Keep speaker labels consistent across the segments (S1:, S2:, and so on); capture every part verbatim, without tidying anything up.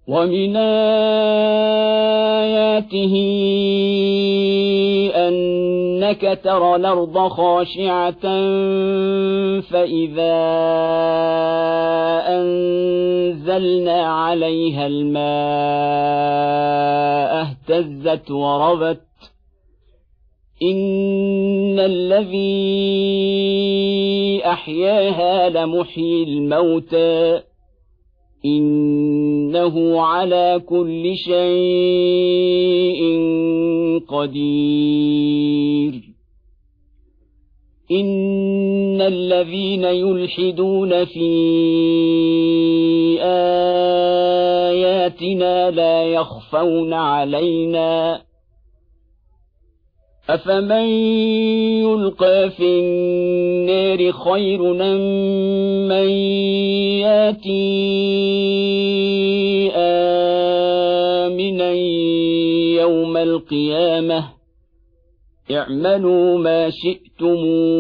S1: ومن آياته أنك ترى الأرض خاشعة فإذا أنزلنا عليها الماء اهتزت وربت إن الذي أحياها لمحيي الموتى إنه على كل شيء قدير إن الذين يلحدون في آياتنا لا يخفون علينا أفمن يلقى في النار خير أم من ياتي آمنا يوم القيامة اعملوا ما شئتم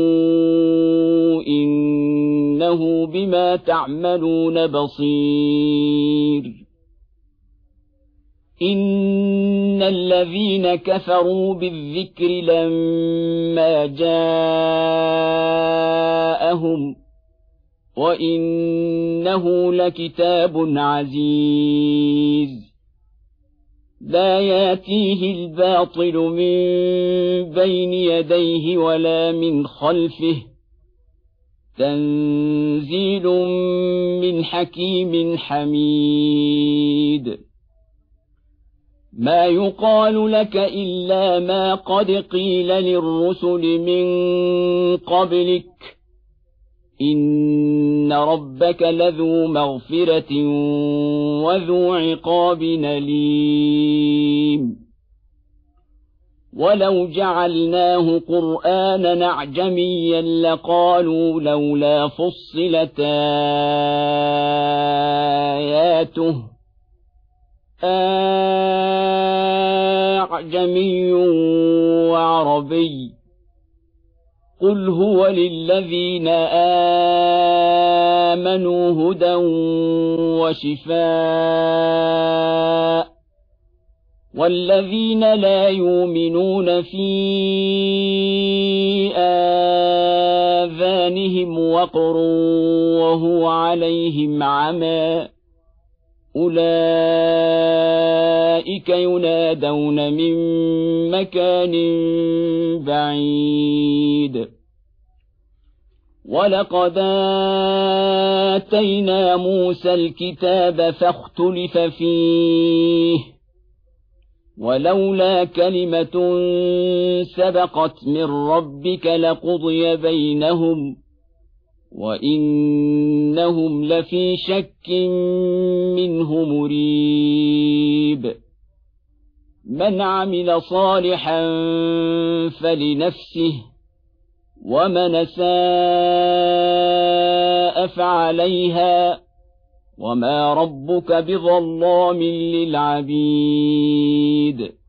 S1: إنه بما تعملون بصير إن الذين كفروا بالذكر لما جاءهم وإنه لكتاب عزيز لا ياتيه الباطل من بين يديه ولا من خلفه تنزيل من حكيم حميد ما يقال لك إلا ما قد قيل للرسل من قبلك إن ربك لذو مغفرة وذو عقاب أليم ولو جعلناه قرآنا أعجميا لقالوا لولا فصلت آياته أعجمي وعربي قل هو للذين آمنوا هدى وشفاء والذين لا يؤمنون في آذانهم وقر وهو عليهم عمى أولئك ينادون من مكان بعيد ولقد آتينا موسى الكتاب فاختلف فيه ولولا كلمة سبقت من ربك لقضي بينهم وإنهم لفي شك منه مريب من عمل صالحا فلنفسه ومن أساء فعليها وما ربك بظلام للعبيد